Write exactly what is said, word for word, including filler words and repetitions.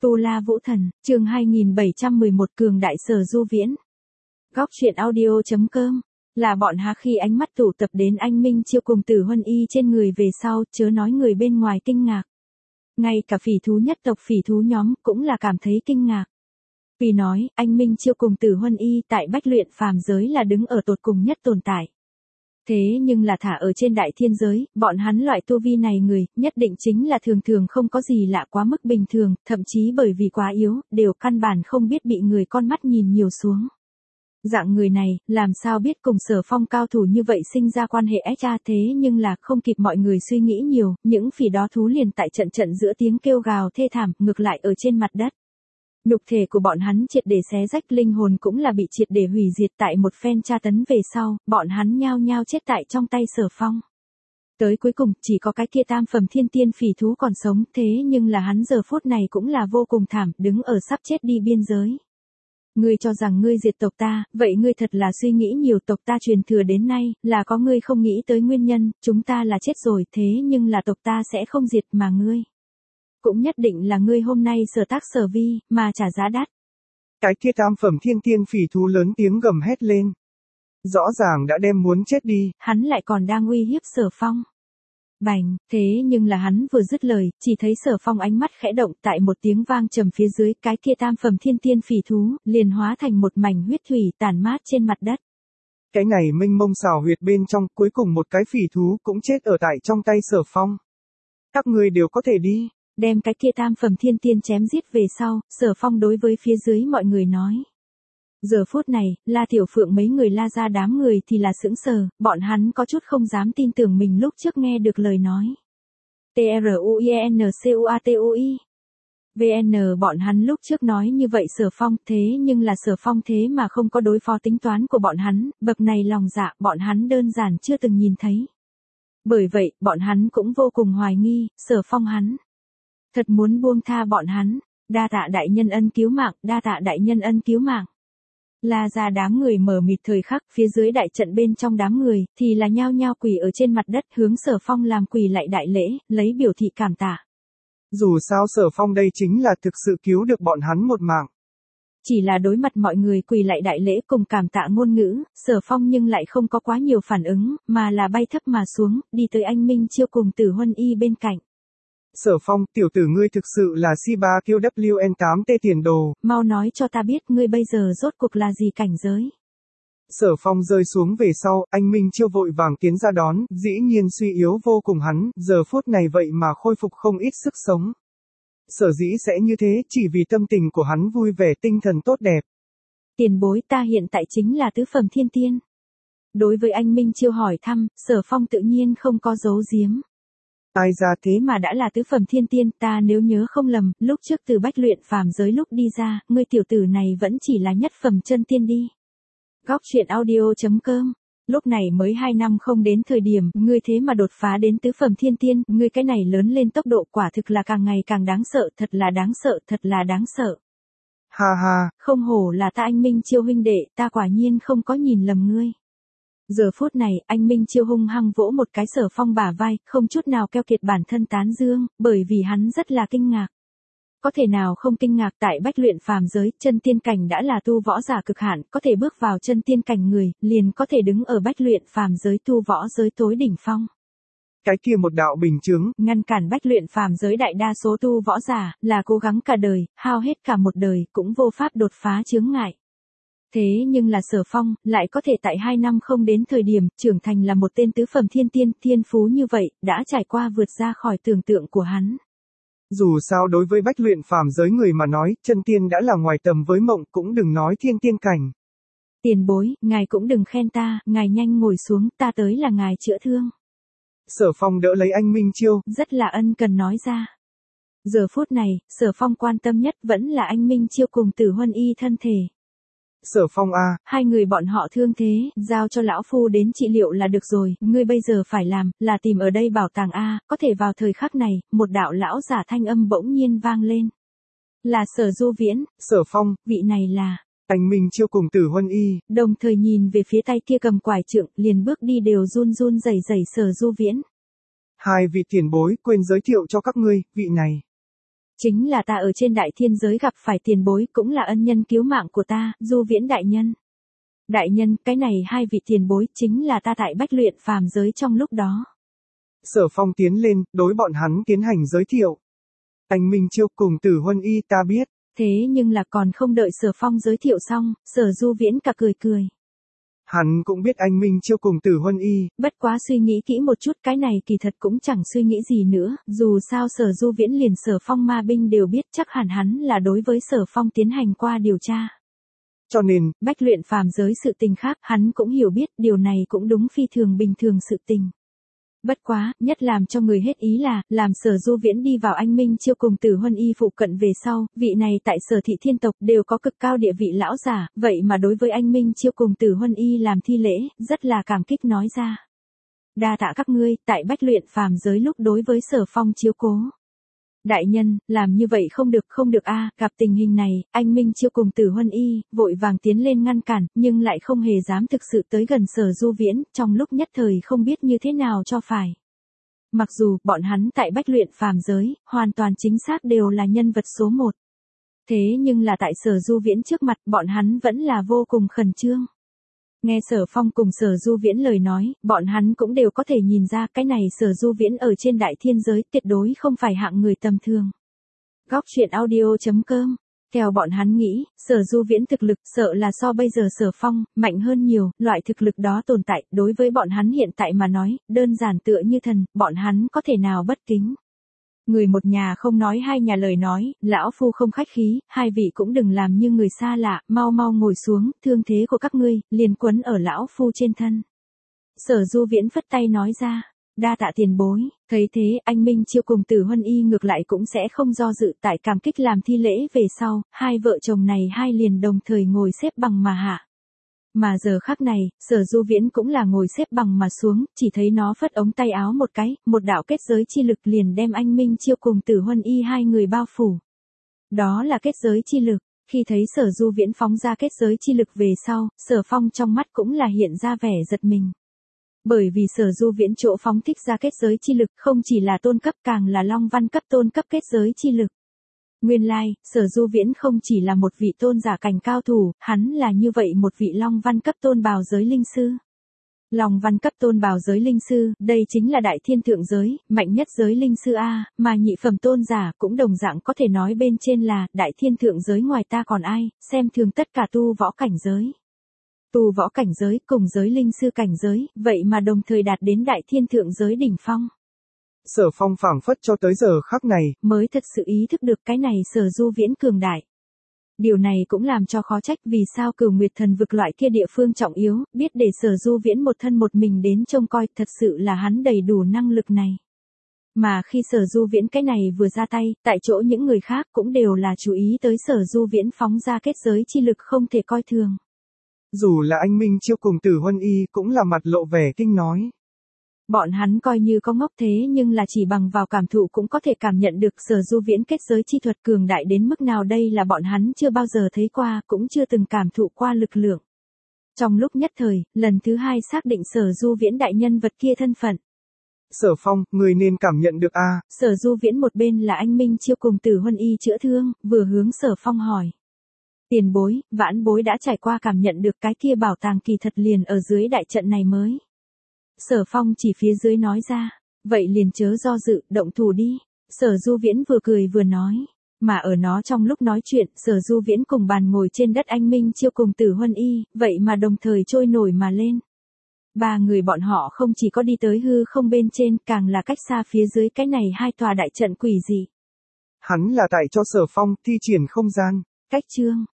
Tu La Vũ Thần, chương hai nghìn bảy trăm mười một Cường Đại Sở Du Viễn. Góc truyện audio chấm com. Là bọn há khi ánh mắt tụ tập đến anh Minh Chiêu cùng Tử Huân Y trên người về sau, chớ nói người bên ngoài kinh ngạc. Ngay cả phỉ thú nhất tộc phỉ thú nhóm cũng là cảm thấy kinh ngạc. Vì nói, anh Minh Chiêu cùng Tử Huân Y tại bách luyện phàm giới là đứng ở tột cùng nhất tồn tại. Thế nhưng là thả ở trên đại thiên giới, bọn hắn loại tu vi này người, nhất định chính là thường thường không có gì lạ quá mức bình thường, thậm chí bởi vì quá yếu, đều căn bản không biết bị người con mắt nhìn nhiều xuống. Dạng người này, làm sao biết cùng Sở Phong cao thủ như vậy sinh ra quan hệ ách cha thế nhưng là không kịp mọi người suy nghĩ nhiều, những phỉ đó thú liền tại trận trận giữa tiếng kêu gào thê thảm, ngược lại ở trên mặt đất. Nhục thể của bọn hắn triệt để xé rách, linh hồn cũng là bị triệt để hủy diệt tại một phen tra tấn về sau, bọn hắn nhao nhao chết tại trong tay Sở Phong. Tới cuối cùng, chỉ có cái kia tam phẩm thiên tiên phỉ thú còn sống, thế nhưng là hắn giờ phút này cũng là vô cùng thảm, đứng ở sắp chết đi biên giới. Ngươi cho rằng ngươi diệt tộc ta, vậy ngươi thật là suy nghĩ nhiều, tộc ta truyền thừa đến nay, là có ngươi không nghĩ tới nguyên nhân, chúng ta là chết rồi, thế nhưng là tộc ta sẽ không diệt mà ngươi. Cũng nhất định là ngươi hôm nay sở tác sở vi, mà trả giá đắt. Cái kia tam phẩm thiên tiên phỉ thú lớn tiếng gầm hét lên. Rõ ràng đã đem muốn chết đi. Hắn lại còn đang uy hiếp Sở Phong. Bành, thế nhưng là hắn vừa dứt lời, chỉ thấy Sở Phong ánh mắt khẽ động, tại một tiếng vang trầm phía dưới, cái kia tam phẩm thiên tiên phỉ thú, liền hóa thành một mảnh huyết thủy tàn mát trên mặt đất. Cái này mênh mông xào huyệt bên trong, cuối cùng một cái phỉ thú cũng chết ở tại trong tay Sở Phong. Các ngươi đều có thể đi. Đem cái kia tam phẩm thiên tiên chém giết về sau, Sở Phong đối với phía dưới mọi người nói. Giờ phút này, La Tiểu Phượng mấy người la ra đám người thì là sững sờ, bọn hắn có chút không dám tin tưởng mình lúc trước nghe được lời nói. T R U I N C U A T U I. vê en bọn hắn lúc trước nói như vậy Sở Phong, thế nhưng là Sở Phong thế mà không có đối phó tính toán của bọn hắn, bậc này lòng dạ bọn hắn đơn giản chưa từng nhìn thấy. Bởi vậy, bọn hắn cũng vô cùng hoài nghi, Sở Phong hắn thật muốn buông tha bọn hắn, đa tạ đại nhân ân cứu mạng, đa tạ đại nhân ân cứu mạng. La ra đám người mở mịt thời khắc, phía dưới đại trận bên trong đám người, thì là nhao nhao quỳ ở trên mặt đất hướng Sở Phong làm quỳ lại đại lễ, lấy biểu thị cảm tạ. Dù sao Sở Phong đây chính là thực sự cứu được bọn hắn một mạng. Chỉ là đối mặt mọi người quỳ lại đại lễ cùng cảm tạ ngôn ngữ, Sở Phong nhưng lại không có quá nhiều phản ứng, mà là bay thấp mà xuống, đi tới anh Minh Chiêu cùng Tử Huân Y bên cạnh. Sở Phong, tiểu tử ngươi thực sự là C ba Q W N tám T tiền đồ. Mau nói cho ta biết ngươi bây giờ rốt cuộc là gì cảnh giới. Sở Phong rơi xuống về sau, anh Minh Chiêu vội vàng tiến ra đón, dĩ nhiên suy yếu vô cùng hắn, giờ phút này vậy mà khôi phục không ít sức sống. Sở dĩ sẽ như thế, chỉ vì tâm tình của hắn vui vẻ, tinh thần tốt đẹp. Tiền bối, ta hiện tại chính là tứ phẩm thiên tiên. Đối với anh Minh Chiêu hỏi thăm, Sở Phong tự nhiên không có giấu giếm. Ai ra thế mà đã là tứ phẩm thiên tiên, ta nếu nhớ không lầm, lúc trước từ bách luyện phàm giới lúc đi ra, ngươi tiểu tử này vẫn chỉ là nhất phẩm chân tiên đi. Góc truyện audio chấm com. Lúc này mới hai năm không đến thời điểm, ngươi thế mà đột phá đến tứ phẩm thiên tiên, ngươi cái này lớn lên tốc độ quả thực là càng ngày càng đáng sợ, thật là đáng sợ, thật là đáng sợ. Ha ha, không hổ là ta anh Minh Chiêu huynh đệ, ta quả nhiên không có nhìn lầm ngươi. Giờ phút này, anh Minh Chiêu hung hăng vỗ một cái Sở Phong bả vai, không chút nào keo kiệt bản thân tán dương, bởi vì hắn rất là kinh ngạc. Có thể nào không kinh ngạc, tại bách luyện phàm giới, chân tiên cảnh đã là tu võ giả cực hạn, có thể bước vào chân tiên cảnh người, liền có thể đứng ở bách luyện phàm giới tu võ giới tối đỉnh phong. Cái kia một đạo bình chướng, ngăn cản bách luyện phàm giới đại đa số tu võ giả, là cố gắng cả đời, hao hết cả một đời, cũng vô pháp đột phá chướng ngại. Thế nhưng là Sở Phong, lại có thể tại hai năm không đến thời điểm, trưởng thành là một tên tứ phẩm thiên tiên, thiên phú như vậy, đã trải qua vượt ra khỏi tưởng tượng của hắn. Dù sao đối với bách luyện phàm giới người mà nói, chân tiên đã là ngoài tầm với mộng, cũng đừng nói thiên tiên cảnh. Tiền bối, ngài cũng đừng khen ta, ngài nhanh ngồi xuống, ta tới là ngài chữa thương. Sở Phong đỡ lấy anh Minh Chiêu, rất là ân cần nói ra. Giờ phút này, Sở Phong quan tâm nhất vẫn là anh Minh Chiêu cùng Tử Huân Y thân thể. Sở Phong a, hai người bọn họ thương thế, giao cho lão phu đến trị liệu là được rồi, ngươi bây giờ phải làm, là tìm ở đây bảo tàng a, có thể vào thời khắc này, một đạo lão giả thanh âm bỗng nhiên vang lên. Là Sở Du Viễn. Sở Phong, vị này là anh Minh Chiêu cùng Tử Huân Y. Đồng thời nhìn về phía tay kia cầm quải trượng, liền bước đi đều run run rẩy rẩy Sở Du Viễn. Hai vị tiền bối, quên giới thiệu cho các ngươi, vị này Chính là ta ở trên đại thiên giới gặp phải tiền bối cũng là ân nhân cứu mạng của ta, Du Viễn đại nhân. Đại nhân, cái này hai vị tiền bối chính là ta tại Bách Luyện phàm giới trong lúc đó. Sở Phong tiến lên, đối bọn hắn tiến hành giới thiệu. Anh Minh Chiêu cùng Tử Huân Y ta biết. Thế nhưng là còn không đợi Sở Phong giới thiệu xong, Sở Du Viễn cả cười cười. Hắn cũng biết anh Minh Chiêu cùng Tử Huân Y. Bất quá suy nghĩ kỹ một chút, cái này kỳ thật cũng chẳng suy nghĩ gì nữa, dù sao Sở Du Viễn liền Sở Phong ma binh đều biết, chắc hẳn hắn là đối với Sở Phong tiến hành qua điều tra. Cho nên, Bách Luyện phàm giới sự tình khác, hắn cũng hiểu biết, điều này cũng đúng phi thường bình thường sự tình. Bất quá, nhất làm cho người hết ý là, làm Sở Du Viễn đi vào anh Minh Chiêu cùng Tử Huân Y phụ cận về sau, vị này tại Sở thị thiên tộc đều có cực cao địa vị lão giả, vậy mà đối với anh Minh Chiêu cùng Tử Huân Y làm thi lễ, rất là cảm kích nói ra. Đa tạ các ngươi, tại Bách Luyện phàm giới lúc đối với Sở Phong chiếu cố. Đại nhân, làm như vậy không được không được a, gặp tình hình này, anh Minh Chiêu cùng Tử Huân Y, vội vàng tiến lên ngăn cản, nhưng lại không hề dám thực sự tới gần Sở Du Viễn, trong lúc nhất thời không biết như thế nào cho phải. Mặc dù, bọn hắn tại Bách Luyện phàm giới, hoàn toàn chính xác đều là nhân vật số một. Thế nhưng là tại Sở Du Viễn trước mặt, bọn hắn vẫn là vô cùng khẩn trương. Nghe Sở Phong cùng Sở Du Viễn lời nói, bọn hắn cũng đều có thể nhìn ra cái này Sở Du Viễn ở trên đại thiên giới tuyệt đối không phải hạng người tầm thường. Góc truyện audio chấm com. Theo bọn hắn nghĩ, Sở Du Viễn thực lực sợ là so bây giờ Sở Phong, mạnh hơn nhiều, loại thực lực đó tồn tại, đối với bọn hắn hiện tại mà nói, đơn giản tựa như thần, bọn hắn có thể nào bất kính. Người một nhà không nói hai nhà lời nói, lão phu không khách khí, hai vị cũng đừng làm như người xa lạ, mau mau ngồi xuống, thương thế của các ngươi, liền quấn ở lão phu trên thân. Sở Du Viễn phất tay nói ra, đa tạ tiền bối, thấy thế anh Minh Chiêu cùng Tử Huân Y ngược lại cũng sẽ không do dự tại cảm kích làm thi lễ về sau, hai vợ chồng này hai liền đồng thời ngồi xếp bằng mà hạ. Mà giờ khắc này, Sở Du Viễn cũng là ngồi xếp bằng mà xuống, chỉ thấy nó phất ống tay áo một cái, một đạo kết giới chi lực liền đem anh Minh Chiêu cùng Tử Huân Y hai người bao phủ. Đó là kết giới chi lực, khi thấy Sở Du Viễn phóng ra kết giới chi lực về sau, Sở Phong trong mắt cũng là hiện ra vẻ giật mình. Bởi vì Sở Du Viễn chỗ phóng thích ra kết giới chi lực không chỉ là tôn cấp càng là long văn cấp tôn cấp kết giới chi lực. Nguyên lai, like, Sở Du Viễn không chỉ là một vị tôn giả cảnh cao thủ, hắn là như vậy một vị long văn cấp tôn bào giới linh sư. Long văn cấp tôn bào giới linh sư, đây chính là đại thiên thượng giới, mạnh nhất giới linh sư A, mà nhị phẩm tôn giả cũng đồng dạng có thể nói bên trên là, đại thiên thượng giới ngoài ta còn ai, xem thường tất cả tu võ cảnh giới. Tu võ cảnh giới cùng giới linh sư cảnh giới, vậy mà đồng thời đạt đến đại thiên thượng giới đỉnh phong. Sở Phong phảng phất cho tới giờ khắc này, mới thật sự ý thức được cái này Sở Du Viễn cường đại. Điều này cũng làm cho khó trách vì sao Cửu Nguyệt Thần vực loại kia địa phương trọng yếu, biết để Sở Du Viễn một thân một mình đến trông coi, thật sự là hắn đầy đủ năng lực này. Mà khi Sở Du Viễn cái này vừa ra tay, tại chỗ những người khác cũng đều là chú ý tới Sở Du Viễn phóng ra kết giới chi lực không thể coi thường. Dù là anh Minh Chiêu cùng Tử Huân Y cũng là mặt lộ vẻ kinh nói. Bọn hắn coi như có ngốc thế nhưng là chỉ bằng vào cảm thụ cũng có thể cảm nhận được Sở Du Viễn kết giới chi thuật cường đại đến mức nào, đây là bọn hắn chưa bao giờ thấy qua, cũng chưa từng cảm thụ qua lực lượng. Trong lúc nhất thời, lần thứ hai xác định Sở Du Viễn đại nhân vật kia thân phận. Sở Phong, người nên cảm nhận được a. Sở Du Viễn một bên là anh Minh Chiêu cùng Tử Huân Y chữa thương, vừa hướng Sở Phong hỏi. Tiền bối, vãn bối đã trải qua cảm nhận được cái kia bảo tàng kỳ thật liền ở dưới đại trận này mới. Sở Phong chỉ phía dưới nói ra, vậy liền chớ do dự, động thủ đi. Sở Du Viễn vừa cười vừa nói, mà ở nó trong lúc nói chuyện, Sở Du Viễn cùng bàn ngồi trên đất anh Minh Chiêu cùng Tử Huân Y, vậy mà đồng thời trôi nổi mà lên. Ba người bọn họ không chỉ có đi tới hư không bên trên, càng là cách xa phía dưới cái này hai tòa đại trận quỷ dị. Hắn là tại cho Sở Phong thi triển không gian. Cách chương